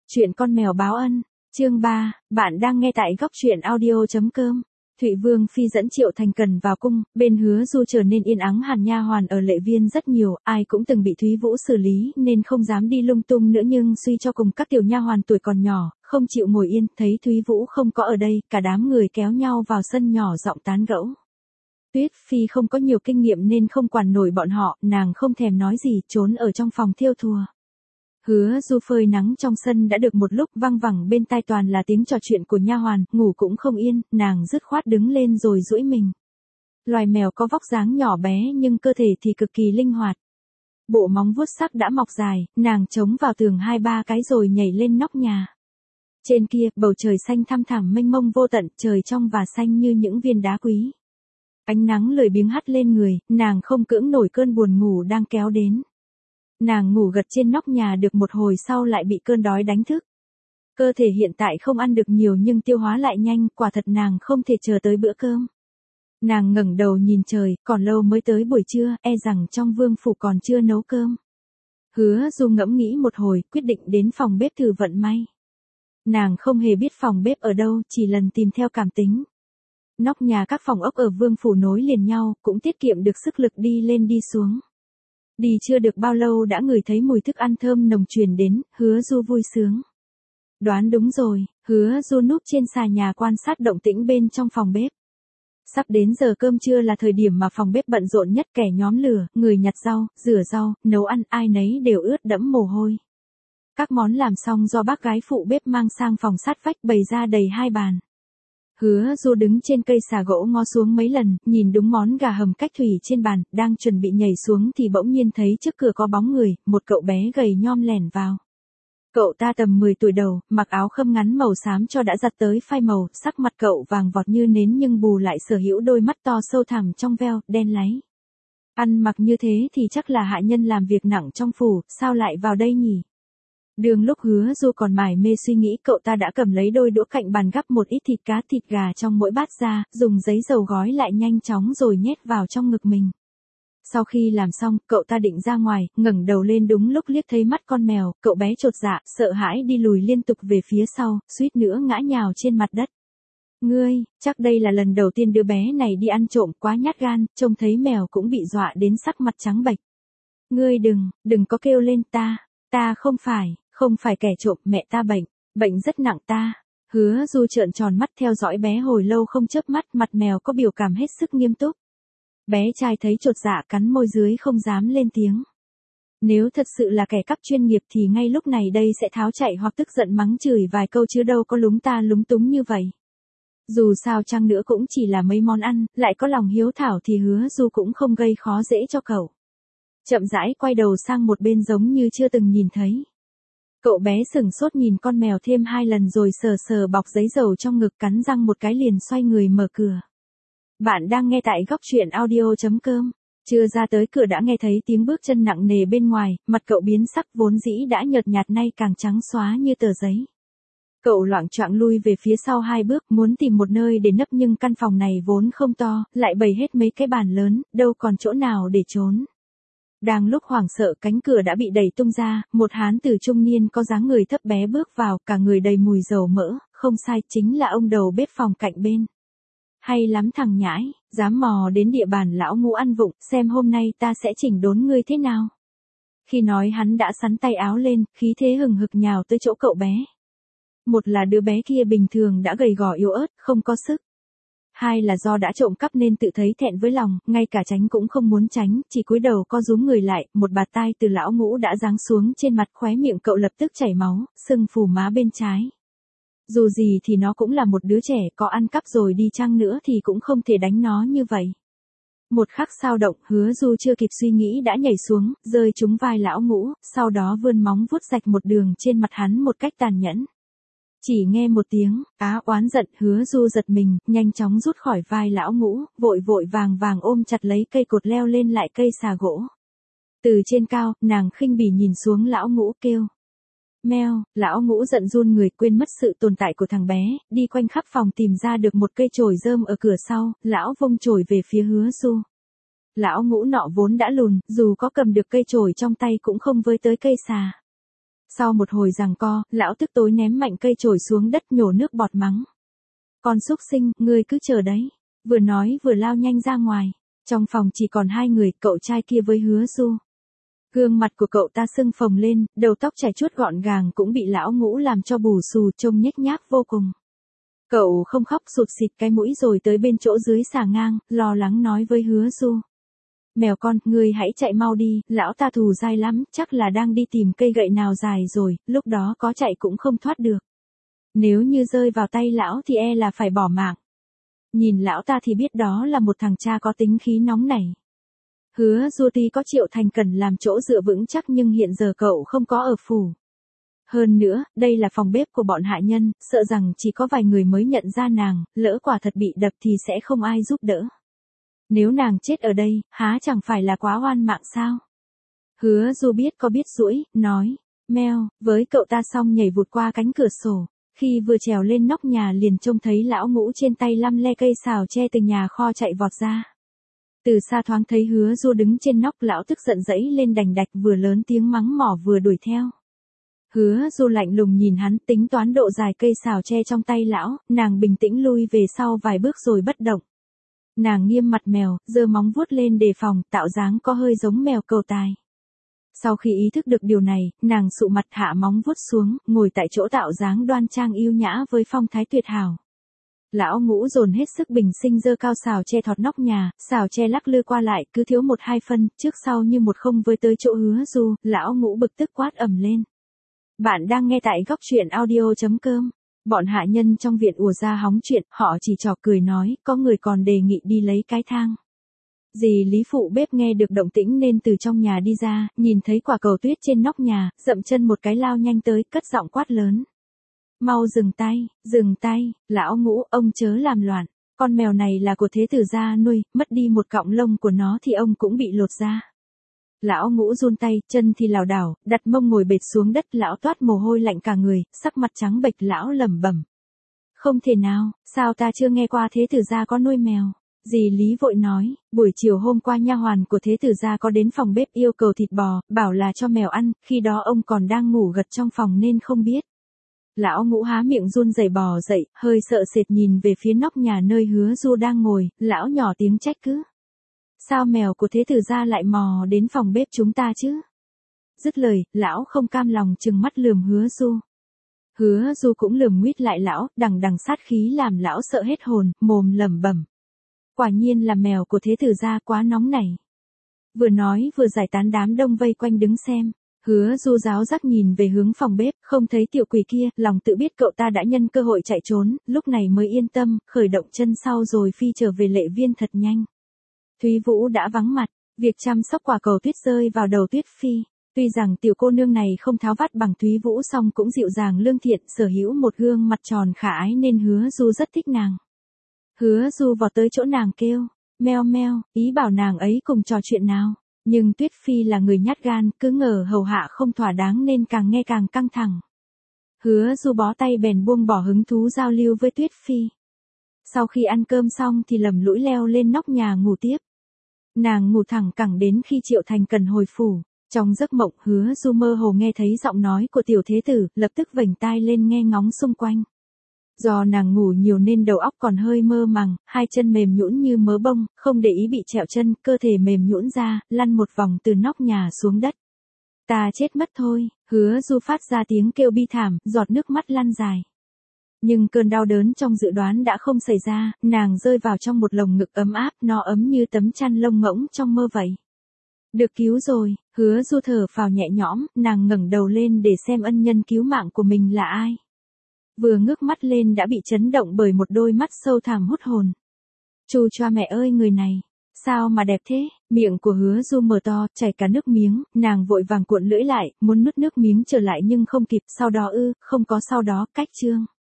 Chuyện con mèo báo ân, chương 3, bạn đang nghe tại góc truyện audio.com. Thụy Vương Phi dẫn Triệu Thành Cần vào cung, bên Hứa Du trở nên yên ắng hẳn, nha hoàn ở Lệ Viên rất nhiều, ai cũng từng bị Thúy Vũ xử lý nên không dám đi lung tung nữa, nhưng suy cho cùng các tiểu nha hoàn tuổi còn nhỏ, không chịu ngồi yên, thấy Thúy Vũ không có ở đây, cả đám người kéo nhau vào sân nhỏ giọng tán gẫu. Tuyết Phi không có nhiều kinh nghiệm nên không quản nổi bọn họ, nàng không thèm nói gì, trốn ở trong phòng thiêu thùa. Hứa Du phơi nắng trong sân đã được một lúc, văng vẳng bên tai toàn là tiếng trò chuyện của nha hoàn, ngủ cũng không yên, nàng dứt khoát đứng lên rồi duỗi mình. Loài mèo có vóc dáng nhỏ bé nhưng cơ thể thì cực kỳ linh hoạt. Bộ móng vuốt sắc đã mọc dài, nàng chống vào tường 2-3 cái rồi nhảy lên nóc nhà. Trên kia, bầu trời xanh thăm thẳm mênh mông vô tận, trời trong và xanh như những viên đá quý. Ánh nắng lười biếng hắt lên người, nàng không cưỡng nổi cơn buồn ngủ đang kéo đến. Nàng ngủ gật trên nóc nhà được một hồi sau lại bị cơn đói đánh thức. Cơ thể hiện tại không ăn được nhiều nhưng tiêu hóa lại nhanh, quả thật nàng không thể chờ tới bữa cơm. Nàng ngẩng đầu nhìn trời, còn lâu mới tới buổi trưa, e rằng trong vương phủ còn chưa nấu cơm. Hứa Du ngẫm nghĩ một hồi, quyết định đến phòng bếp thử vận may. Nàng không hề biết phòng bếp ở đâu, chỉ lần tìm theo cảm tính. Nóc nhà các phòng ốc ở vương phủ nối liền nhau, cũng tiết kiệm được sức lực đi lên đi xuống. Đi chưa được bao lâu đã ngửi thấy mùi thức ăn thơm nồng truyền đến, Hứa Du vui sướng. Đoán đúng rồi, Hứa Du núp trên xà nhà quan sát động tĩnh bên trong phòng bếp. Sắp đến giờ cơm trưa là thời điểm mà phòng bếp bận rộn nhất, kẻ nhóm lửa, người nhặt rau, rửa rau, nấu ăn, ai nấy đều ướt đẫm mồ hôi. Các món làm xong do bác gái phụ bếp mang sang phòng sát vách bày ra đầy 2 bàn. Hứa Du đứng trên cây xà gỗ ngó xuống mấy lần, nhìn đúng món gà hầm cách thủy trên bàn, đang chuẩn bị nhảy xuống thì bỗng nhiên thấy trước cửa có bóng người, một cậu bé gầy nhom lẻn vào. Cậu ta tầm 10 tuổi đầu, mặc áo khâm ngắn màu xám cho đã giặt tới phai màu, sắc mặt cậu vàng vọt như nến nhưng bù lại sở hữu đôi mắt to sâu thẳm trong veo, đen láy. Ăn mặc như thế thì chắc là hạ nhân làm việc nặng trong phủ, sao lại vào đây nhỉ? Đường lúc Hứa Du còn mải mê suy nghĩ, cậu ta đã cầm lấy đôi đũa cạnh bàn gắp một ít thịt cá thịt gà trong mỗi bát ra, dùng giấy dầu gói lại nhanh chóng rồi nhét vào trong ngực mình. Sau khi làm xong, cậu ta định ra ngoài, ngẩng đầu lên đúng lúc liếc thấy mắt con mèo, cậu bé chột dạ, sợ hãi đi lùi liên tục về phía sau, suýt nữa ngã nhào trên mặt đất. Ngươi, chắc đây là lần đầu tiên đứa bé này đi ăn trộm, quá nhát gan, trông thấy mèo cũng bị dọa đến sắc mặt trắng bệch. Ngươi đừng có kêu lên, ta không phải kẻ trộm, mẹ ta bệnh rất nặng ta. Hứa Du trợn tròn mắt theo dõi bé hồi lâu không chớp mắt, mặt mèo có biểu cảm hết sức nghiêm túc. Bé trai thấy chột dạ cắn môi dưới không dám lên tiếng. Nếu thật sự là kẻ cắp chuyên nghiệp thì ngay lúc này đây sẽ tháo chạy hoặc tức giận mắng chửi vài câu chứ đâu có lúng ta lúng túng như vậy. Dù sao chăng nữa cũng chỉ là mấy món ăn, lại có lòng hiếu thảo thì Hứa Du cũng không gây khó dễ cho cậu. Chậm rãi quay đầu sang một bên giống như chưa từng nhìn thấy. Cậu bé sửng sốt nhìn con mèo thêm 2 lần rồi sờ sờ bọc giấy dầu trong ngực, cắn răng một cái liền xoay người mở cửa. Bạn đang nghe tại góc truyện audio.com. Chưa ra tới cửa đã nghe thấy tiếng bước chân nặng nề bên ngoài, mặt cậu biến sắc, vốn dĩ đã nhợt nhạt nay càng trắng xóa như tờ giấy. Cậu loạng choạng lui về phía sau 2 bước, muốn tìm một nơi để nấp nhưng căn phòng này vốn không to, lại bày hết mấy cái bàn lớn, đâu còn chỗ nào để trốn. Đang lúc hoảng sợ, cánh cửa đã bị đẩy tung ra, một hán tử trung niên có dáng người thấp bé bước vào, cả người đầy mùi dầu mỡ, không sai, chính là ông đầu bếp phòng cạnh bên. Hay lắm thằng nhãi, dám mò đến địa bàn lão Ngũ ăn vụng, xem hôm nay ta sẽ chỉnh đốn ngươi thế nào. Khi nói hắn đã xắn tay áo lên, khí thế hừng hực nhào tới chỗ cậu bé. Một là đứa bé kia bình thường đã gầy gò yếu ớt, không có sức. 2 là do đã trộm cắp nên tự thấy thẹn với lòng, ngay cả tránh cũng không muốn tránh, chỉ cúi đầu co rúm người lại, một bạt tai từ lão Ngũ đã giáng xuống trên mặt, khóe miệng cậu lập tức chảy máu, sưng phù má bên trái. Dù gì thì nó cũng là một đứa trẻ, có ăn cắp rồi đi chăng nữa thì cũng không thể đánh nó như vậy. Một khắc sao động, Hứa Du chưa kịp suy nghĩ đã nhảy xuống, rơi trúng vai lão Ngũ, sau đó vươn móng vuốt rạch một đường trên mặt hắn một cách tàn nhẫn. Chỉ nghe một tiếng, oán giận, Hứa Du giật mình, nhanh chóng rút khỏi vai lão Ngũ, vội vàng ôm chặt lấy cây cột leo lên lại cây xà gỗ. Từ trên cao, nàng khinh bỉ nhìn xuống lão Ngũ kêu. Meo, lão Ngũ giận run người, quên mất sự tồn tại của thằng bé, đi quanh khắp phòng tìm ra được một cây chổi rơm ở cửa sau, lão vung chổi về phía Hứa Du. Lão Ngũ nọ vốn đã lùn, dù có cầm được cây chổi trong tay cũng không với tới cây xà. Sau một hồi giằng co, lão tức tối ném mạnh cây chổi xuống đất nhổ nước bọt mắng. Con súc sinh, ngươi cứ chờ đấy. Vừa nói vừa lao nhanh ra ngoài. Trong phòng chỉ còn hai người, cậu trai kia với Hứa Du. Gương mặt của cậu ta sưng phồng lên, đầu tóc chải chuốt gọn gàng cũng bị lão Ngũ làm cho bù xù trông nhếch nhác vô cùng. Cậu không khóc sụt xịt cái mũi rồi tới bên chỗ dưới xà ngang, lo lắng nói với Hứa Du. Mèo con, ngươi hãy chạy mau đi, lão ta thù dai lắm, chắc là đang đi tìm cây gậy nào dài rồi, lúc đó có chạy cũng không thoát được. Nếu như rơi vào tay lão thì e là phải bỏ mạng. Nhìn lão ta thì biết đó là một thằng cha có tính khí nóng nảy. Hứa Du tuy có Triệu Thành Cần làm chỗ dựa vững chắc nhưng hiện giờ cậu không có ở phủ. Hơn nữa, đây là phòng bếp của bọn hạ nhân, sợ rằng chỉ có vài người mới nhận ra nàng, lỡ quả thật bị đập thì sẽ không ai giúp đỡ. Nếu nàng chết ở đây, há chẳng phải là quá oan mạng sao? Hứa Du biết có biết duỗi, nói, meo, với cậu ta xong nhảy vụt qua cánh cửa sổ. Khi vừa trèo lên nóc nhà liền trông thấy lão Ngũ trên tay lăm le cây xào tre từ nhà kho chạy vọt ra. Từ xa thoáng thấy Hứa Du đứng trên nóc, lão tức giận dẫy lên đành đạch vừa lớn tiếng mắng mỏ vừa đuổi theo. Hứa Du lạnh lùng nhìn hắn, tính toán độ dài cây xào tre trong tay lão, nàng bình tĩnh lui về sau vài bước rồi bất động. Nàng nghiêm mặt mèo, giơ móng vuốt lên đề phòng, tạo dáng có hơi giống mèo cầu tài. Sau khi ý thức được điều này, nàng sụ mặt hạ móng vuốt xuống, ngồi tại chỗ tạo dáng đoan trang yêu nhã với phong thái tuyệt hảo. Lão Ngũ dồn hết sức bình sinh giơ cao xào tre thọt nóc nhà, xào tre lắc lư qua lại, cứ thiếu một hai phân, trước sau như một không với tới chỗ Hứa Du, lão Ngũ bực tức quát ầm lên. Bạn đang nghe tại góc truyện audio.com. Bọn hạ nhân trong viện ùa ra hóng chuyện, họ chỉ trò cười nói, có người còn đề nghị đi lấy cái thang. Dì Lý phụ bếp nghe được động tĩnh nên từ trong nhà đi ra, nhìn thấy quả cầu tuyết trên nóc nhà, dậm chân một cái lao nhanh tới, cất giọng quát lớn. Mau dừng tay, lão Ngũ, ông chớ làm loạn, con mèo này là của thế tử gia nuôi, mất đi một cọng lông của nó thì ông cũng bị lột ra. Lão Ngũ run tay, chân thì lảo đảo, đặt mông ngồi bệt xuống đất, lão toát mồ hôi lạnh cả người, sắc mặt trắng bệch, lão lẩm bẩm. Không thể nào, sao ta chưa nghe qua thế tử gia có nuôi mèo. Dì Lý vội nói, buổi chiều hôm qua nha hoàn của thế tử gia có đến phòng bếp yêu cầu thịt bò, bảo là cho mèo ăn, khi đó ông còn đang ngủ gật trong phòng nên không biết. Lão Ngũ há miệng run rẩy bò dậy, hơi sợ sệt nhìn về phía nóc nhà nơi Hứa Du đang ngồi, lão nhỏ tiếng trách cứ. Sao mèo của thế tử gia lại mò đến phòng bếp chúng ta chứ? Dứt lời, lão không cam lòng trừng mắt lườm Hứa Du. Hứa Du cũng lườm nguýt lại lão, đằng đằng sát khí làm lão sợ hết hồn, mồm lẩm bẩm. Quả nhiên là mèo của thế tử gia, quá nóng nảy. Vừa nói vừa giải tán đám đông vây quanh đứng xem. Hứa Du giáo giác nhìn về hướng phòng bếp, không thấy tiểu quỷ kia, lòng tự biết cậu ta đã nhân cơ hội chạy trốn, lúc này mới yên tâm, khởi động chân sau rồi phi trở về Lệ Viên thật nhanh. Thúy Vũ đã vắng mặt, việc chăm sóc quả cầu tuyết rơi vào đầu Tuyết Phi. Tuy rằng tiểu cô nương này không tháo vát bằng Thúy Vũ song cũng dịu dàng lương thiện, sở hữu một gương mặt tròn khả ái nên Hứa Du rất thích nàng. Hứa Du vọt tới chỗ nàng kêu, meo meo, ý bảo nàng ấy cùng trò chuyện nào. Nhưng Tuyết Phi là người nhát gan, cứ ngờ hầu hạ không thỏa đáng nên càng nghe càng căng thẳng. Hứa Du bó tay bèn buông bỏ hứng thú giao lưu với Tuyết Phi. Sau khi ăn cơm xong thì lầm lũi leo lên nóc nhà ngủ tiếp. Nàng ngủ thẳng cẳng đến khi Triệu Thành Cần hồi phủ. Trong giấc mộng, Hứa Du mơ hồ nghe thấy giọng nói của tiểu thế tử, lập tức vểnh tai lên nghe ngóng xung quanh. Do nàng ngủ nhiều nên đầu óc còn hơi mơ màng, hai chân mềm nhũn như mớ bông, không để ý bị trẹo chân, cơ thể mềm nhũn ra, lăn một vòng từ nóc nhà xuống đất. Ta chết mất thôi, Hứa Du phát ra tiếng kêu bi thảm, giọt nước mắt lăn dài. Nhưng cơn đau đớn trong dự đoán đã không xảy ra, nàng rơi vào trong một lồng ngực ấm áp, nó ấm như tấm chăn lông ngỗng trong mơ vậy. Được cứu rồi, Hứa Du thở phào nhẹ nhõm, nàng ngẩng đầu lên để xem ân nhân cứu mạng của mình là ai. Vừa ngước mắt lên đã bị chấn động bởi một đôi mắt sâu thẳm hút hồn. Chu choa mẹ ơi, người này, sao mà đẹp thế? Miệng của Hứa Du mở to, chảy cả nước miếng, nàng vội vàng cuộn lưỡi lại, muốn nuốt nước miếng trở lại nhưng không kịp, sau đó không có sau đó, cách chương.